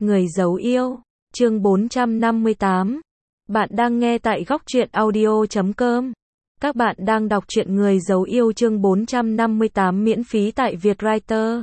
Người giấu yêu, chương 458. Bạn đang nghe tại góc truyện audio.com. Các bạn đang đọc truyện Người giấu yêu chương 458 miễn phí tại Vietwriter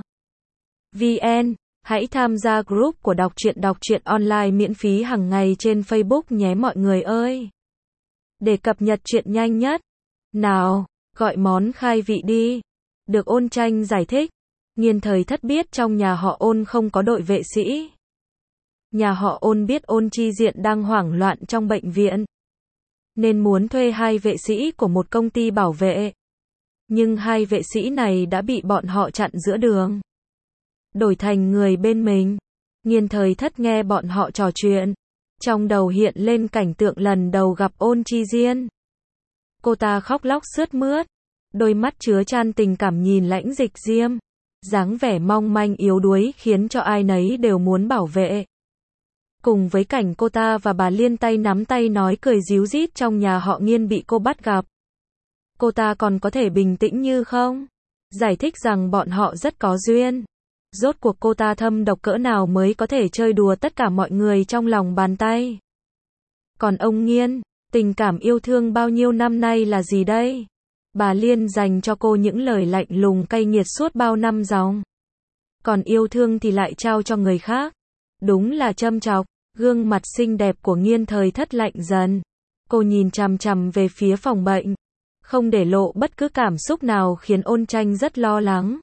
VN. Hãy tham gia group của đọc truyện online miễn phí hàng ngày trên Facebook nhé mọi người ơi. Để cập nhật truyện nhanh nhất. Nào, gọi món khai vị đi. Được Ôn Tranh giải thích. Nghiên thời thất biết trong nhà họ Ôn không có đội vệ sĩ. Nhà họ Ôn biết Ôn Chi Diện đang hoảng loạn trong bệnh viện, nên muốn thuê hai vệ sĩ của một công ty bảo vệ. Nhưng hai vệ sĩ này đã bị bọn họ chặn giữa đường, đổi thành người bên mình. Nghiên thời thất nghe bọn họ trò chuyện, trong đầu hiện lên cảnh tượng lần đầu gặp Ôn Chi Diên. Cô ta khóc lóc sướt mướt, đôi mắt chứa chan tình cảm nhìn Lãnh Dịch Diêm, dáng vẻ mong manh yếu đuối khiến cho ai nấy đều muốn bảo vệ. Cùng với cảnh cô ta và bà Liên tay nắm tay nói cười ríu rít trong nhà họ Nghiên bị cô bắt gặp. Cô ta còn có thể bình tĩnh như không? Giải thích rằng bọn họ rất có duyên. Rốt cuộc cô ta thâm độc cỡ nào mới có thể chơi đùa tất cả mọi người trong lòng bàn tay. Còn ông Nghiên, tình cảm yêu thương bao nhiêu năm nay là gì đây? Bà Liên dành cho cô những lời lạnh lùng cay nghiệt suốt bao năm dòng. Còn yêu thương thì lại trao cho người khác. Đúng là châm chọc. Gương mặt xinh đẹp của Nghiên thời thất lạnh dần. Cô nhìn chằm chằm về phía phòng bệnh, không để lộ bất cứ cảm xúc nào khiến Ôn Tranh rất lo lắng.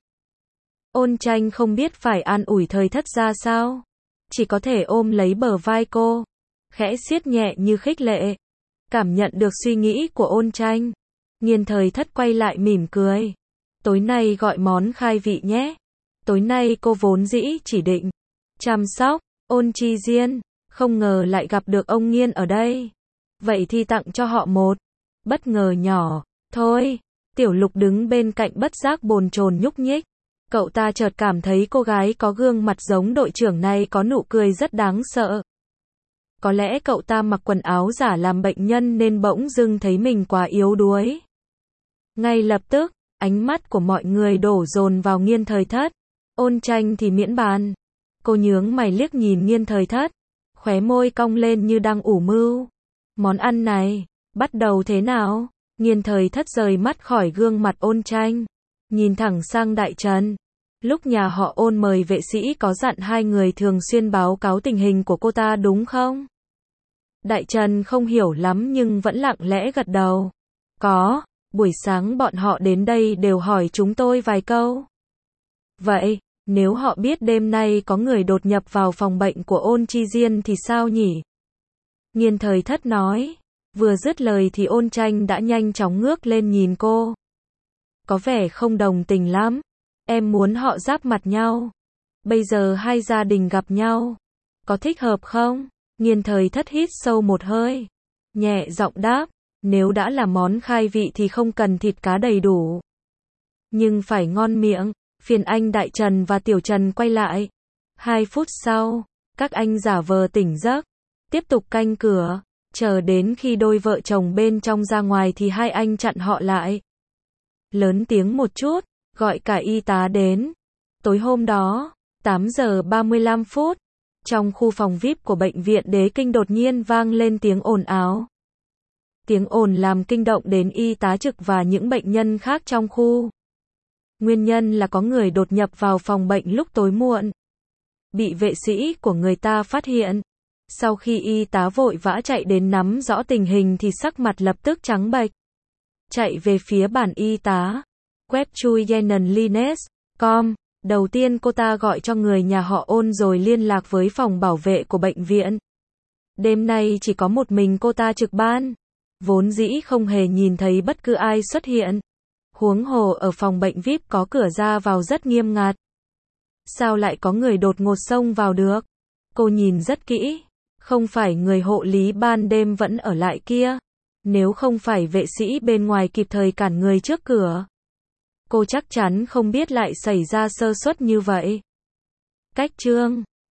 Ôn Tranh không biết phải an ủi thời thất ra sao, chỉ có thể ôm lấy bờ vai cô, khẽ siết nhẹ như khích lệ. Cảm nhận được suy nghĩ của Ôn Tranh, Nghiên thời thất quay lại mỉm cười. Tối nay gọi món khai vị nhé. Tối nay cô vốn dĩ chỉ định chăm sóc Ôn Chi Diên, không ngờ lại gặp được ông Nghiên ở đây. Vậy thì tặng cho họ một bất ngờ nhỏ. Thôi, Tiểu Lục đứng bên cạnh bất giác bồn chồn nhúc nhích. Cậu ta chợt cảm thấy cô gái có gương mặt giống đội trưởng này có nụ cười rất đáng sợ. Có lẽ cậu ta mặc quần áo giả làm bệnh nhân nên bỗng dưng thấy mình quá yếu đuối. Ngay lập tức, ánh mắt của mọi người đổ dồn vào Nghiên thời thất. Ôn Tranh thì miễn bàn. Cô nhướng mày liếc nhìn Nghiên thời thất, khóe môi cong lên như đang ủ mưu. Món ăn này, bắt đầu thế nào? Nghiên thời thất rời mắt khỏi gương mặt Ôn Tranh, nhìn thẳng sang Đại Trần. Lúc nhà họ Ôn mời vệ sĩ có dặn hai người thường xuyên báo cáo tình hình của cô ta đúng không? Đại Trần không hiểu lắm nhưng vẫn lặng lẽ gật đầu. Có, buổi sáng bọn họ đến đây đều hỏi chúng tôi vài câu. Vậy, nếu họ biết đêm nay có người đột nhập vào phòng bệnh của Ôn Chi Diên thì sao nhỉ? Nghiên thời thất nói. Vừa dứt lời thì Ôn Tranh đã nhanh chóng ngước lên nhìn cô. Có vẻ không đồng tình lắm. Em muốn họ giáp mặt nhau. Bây giờ hai gia đình gặp nhau. Có thích hợp không? Nghiên thời thất hít sâu một hơi, nhẹ giọng đáp. Nếu đã là món khai vị thì không cần thịt cá đầy đủ, nhưng phải ngon miệng. Phiền anh Đại Trần và Tiểu Trần quay lại. 2 phút sau, các anh giả vờ tỉnh giấc, tiếp tục canh cửa. Chờ đến khi đôi vợ chồng bên trong ra ngoài thì hai anh chặn họ lại. Lớn tiếng một chút, gọi cả y tá đến. Tối hôm đó, 8 giờ 35 phút, trong khu phòng VIP của bệnh viện Đế Kinh đột nhiên vang lên tiếng ồn ào. Tiếng ồn làm kinh động đến y tá trực và những bệnh nhân khác trong khu. Nguyên nhân là có người đột nhập vào phòng bệnh lúc tối muộn, bị vệ sĩ của người ta phát hiện. Sau khi y tá vội vã chạy đến nắm rõ tình hình thì sắc mặt lập tức trắng bệch. Chạy về phía bàn y tá. Web chui Yenan Lines.com. Đầu tiên cô ta gọi cho người nhà họ Ôn rồi liên lạc với phòng bảo vệ của bệnh viện. Đêm nay chỉ có một mình cô ta trực ban. Vốn dĩ không hề nhìn thấy bất cứ ai xuất hiện. Huống hồ ở phòng bệnh VIP có cửa ra vào rất nghiêm ngặt. Sao lại có người đột ngột xông vào được? Cô nhìn rất kỹ. Không phải người hộ lý ban đêm vẫn ở lại kia. Nếu không phải vệ sĩ bên ngoài kịp thời cản người trước cửa, cô chắc chắn không biết lại xảy ra sơ suất như vậy. Cách chương